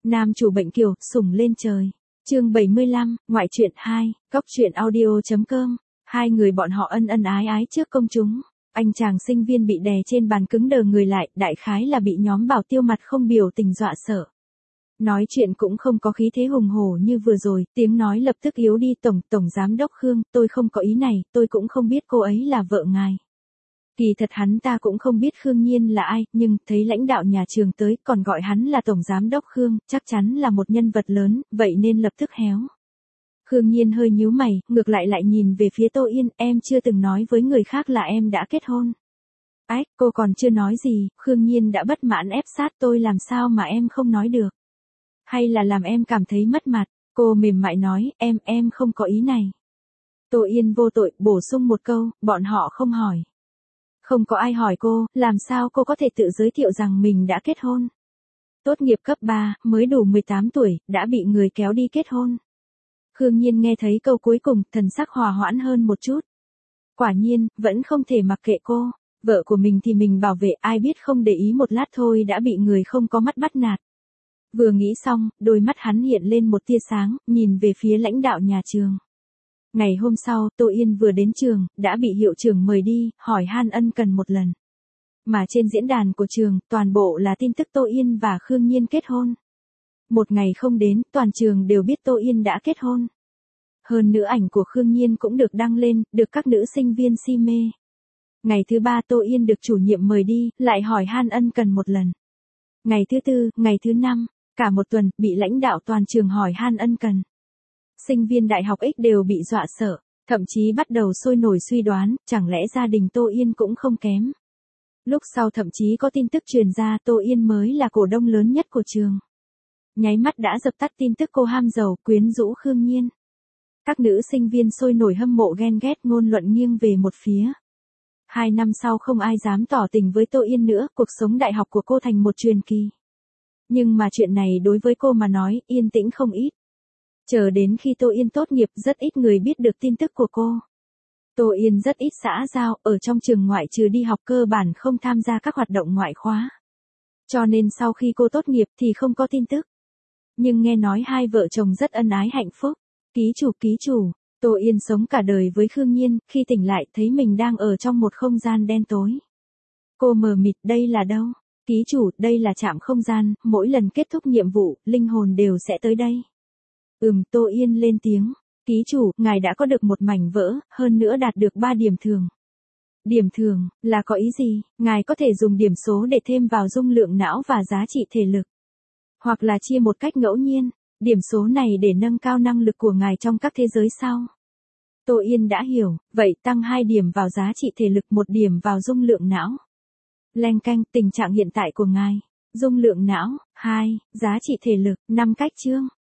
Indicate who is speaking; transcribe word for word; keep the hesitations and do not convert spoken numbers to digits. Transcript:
Speaker 1: Nam chủ bệnh kiều, sủng lên trời. Chương bảy mươi lăm, ngoại truyện hai, cóc truyện audio.com. Hai người bọn họ ân ân ái ái trước công chúng. Anh chàng sinh viên bị đè trên bàn cứng đờ người lại, đại khái là bị nhóm bảo tiêu mặt không biểu tình dọa sợ. Nói chuyện cũng không có khí thế hùng hổ như vừa rồi, tiếng nói lập tức yếu đi. Tổng, tổng giám đốc Khương, tôi không có ý này, tôi cũng không biết cô ấy là vợ ngài. Kỳ thật hắn ta cũng không biết Khương Nhiên là ai, nhưng thấy lãnh đạo nhà trường tới còn gọi hắn là tổng giám đốc Khương, chắc chắn là một nhân vật lớn, vậy nên lập tức héo. Khương Nhiên hơi nhíu mày, ngược lại lại nhìn về phía Tô Yên, em chưa từng nói với người khác là em đã kết hôn. Ách, cô còn chưa nói gì, Khương Nhiên đã bất mãn ép sát tôi, làm sao mà em không nói được. Hay là làm em cảm thấy mất mặt, cô mềm mại nói, em, em không có ý này. Tô Yên vô tội, bổ sung một câu, bọn họ không hỏi. Không có ai hỏi cô, làm sao cô có thể tự giới thiệu rằng mình đã kết hôn. Tốt nghiệp cấp ba, mới đủ mười tám tuổi, đã bị người kéo đi kết hôn. Khương Nhiên nghe thấy câu cuối cùng, thần sắc hòa hoãn hơn một chút. Quả nhiên, vẫn không thể mặc kệ cô, vợ của mình thì mình bảo vệ, ai biết không để ý một lát thôi đã bị người không có mắt bắt nạt. Vừa nghĩ xong, đôi mắt hắn hiện lên một tia sáng, nhìn về phía lãnh đạo nhà trường. Ngày hôm sau, Tô Yên vừa đến trường, đã bị hiệu trưởng mời đi, hỏi han ân cần một lần. Mà trên diễn đàn của trường, toàn bộ là tin tức Tô Yên và Khương Nhiên kết hôn. Một ngày không đến, toàn trường đều biết Tô Yên đã kết hôn. Hơn nữa ảnh của Khương Nhiên cũng được đăng lên, được các nữ sinh viên si mê. Ngày thứ ba Tô Yên được chủ nhiệm mời đi, lại hỏi han ân cần một lần. Ngày thứ tư, ngày thứ năm, cả một tuần, bị lãnh đạo toàn trường hỏi han ân cần. Sinh viên đại học X đều bị dọa sợ, thậm chí bắt đầu sôi nổi suy đoán, chẳng lẽ gia đình Tô Yên cũng không kém. Lúc sau thậm chí có tin tức truyền ra Tô Yên mới là cổ đông lớn nhất của trường. Nháy mắt đã dập tắt tin tức cô ham giàu, quyến rũ Khương Nhiên. Các nữ sinh viên sôi nổi hâm mộ ghen ghét, ngôn luận nghiêng về một phía. Hai năm sau không ai dám tỏ tình với Tô Yên nữa, cuộc sống đại học của cô thành một truyền kỳ. Nhưng mà chuyện này đối với cô mà nói, yên tĩnh không ít. Chờ đến khi Tô Yên tốt nghiệp, rất ít người biết được tin tức của cô. Tô Yên rất ít xã giao, ở trong trường ngoại trừ đi học cơ bản không tham gia các hoạt động ngoại khóa. Cho nên sau khi cô tốt nghiệp thì không có tin tức. Nhưng nghe nói hai vợ chồng rất ân ái hạnh phúc. Ký chủ ký chủ, Tô Yên sống cả đời với Khương Nhiên, khi tỉnh lại thấy mình đang ở trong một không gian đen tối. Cô mờ mịt, đây là đâu? Ký chủ, đây là trạm không gian, mỗi lần kết thúc nhiệm vụ, linh hồn đều sẽ tới đây. Ừm, Tô Yên lên tiếng. Ký chủ, ngài đã có được một mảnh vỡ, hơn nữa đạt được ba điểm thường. Điểm thường, là có ý gì? Ngài có thể dùng điểm số để thêm vào dung lượng não và giá trị thể lực. Hoặc là chia một cách ngẫu nhiên, điểm số này để nâng cao năng lực của ngài trong các thế giới sau. Tô Yên đã hiểu, vậy tăng hai điểm vào giá trị thể lực, một điểm vào dung lượng não. Leng canh, tình trạng hiện tại của ngài. Dung lượng não, hai, giá trị thể lực, năm cách chương.